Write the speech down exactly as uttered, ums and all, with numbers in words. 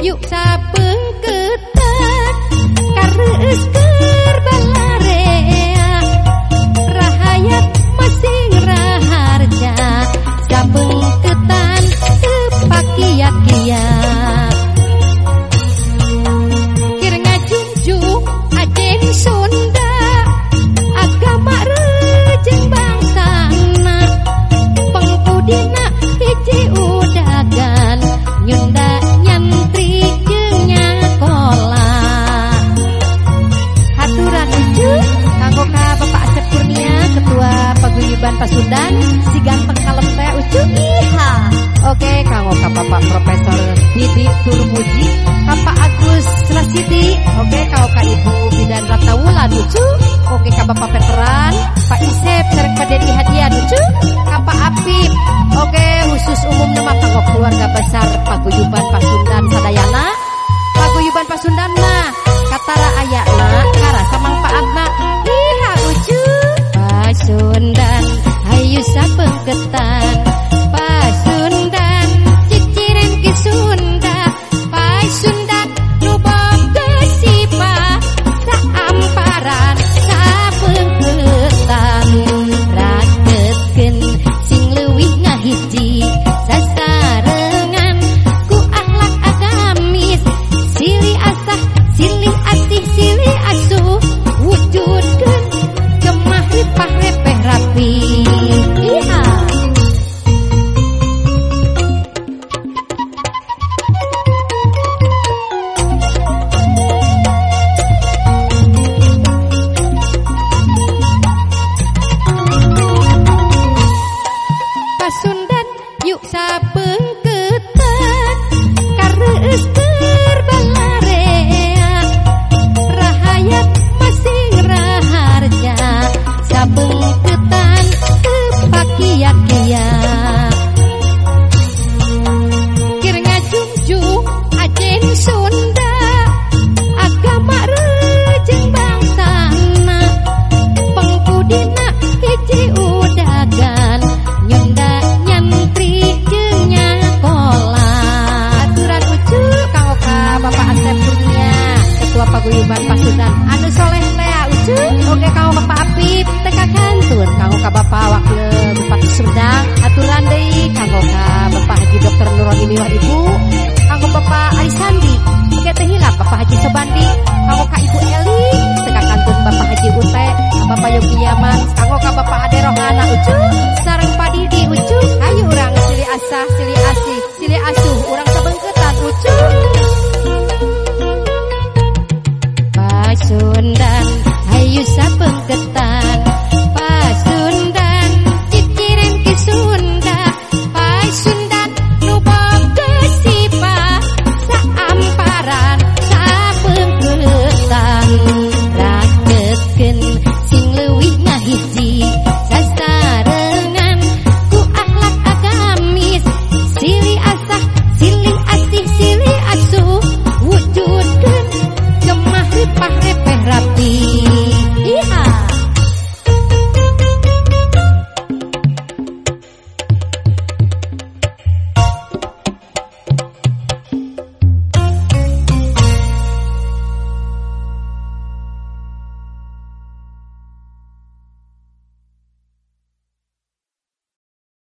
yuk sabengketan kareus keur balarea rahayat masing raharja sabengketan teu pakia-kia kir ngajunjung ajen Sunda agama rejeng bangsana pengpudina hiji udagan nyunda nyantri jeung nyakola haturan lucu kanggo ka Bapak Asep Kurnia Ketua Paguyuban Pasundan si ganteng kalem teh ucu iha oke kanggo ka Bapak Profesor Didi Turmuji ka Pak Agus Rasidi oke kanggo ka Ibu Bidan Ratnawulan ucu oke ka Bapak Veteran Pak Isep sareng Pak Dedi Hadian ucu ka Pak Apip oke khusus umum nama kanggo keluarga besar Paguyuban Pasundan sadayana Paguyuban Pasundan mah katara ayana karasa mangpaatna iha ucu Pasundan hayu sabengketan Pasundan ciciren ki Sunda Pasundan nu boga sifat saamparan sabengketan ragetkeun sing leuwih ngahiji sasarengan ku akhlak agamis silih asah silih asih silih asuh wujudkeun kemah ripah repeh rapi iha Pasundan yuk sabengketan kareus keur balarea rahayat masing raharja sabengketan teu pakia-kia kir ngajunjung ajen Sunda agama rejeng bangsana pengpudina hiji udagan nyunda nyantri jeung nyakola aturan ucu kanggo ka Bapak Asep Kurnia Ketua Paguyuban Pasundan anu soleh teh ucu oge kanggo Bapak Apip teh kakantur kanggo ka Bapak Wakil Bupati Sumedang aturan deui kanggo ka Bapak Haji Dokter Nuroni Miwah Ibu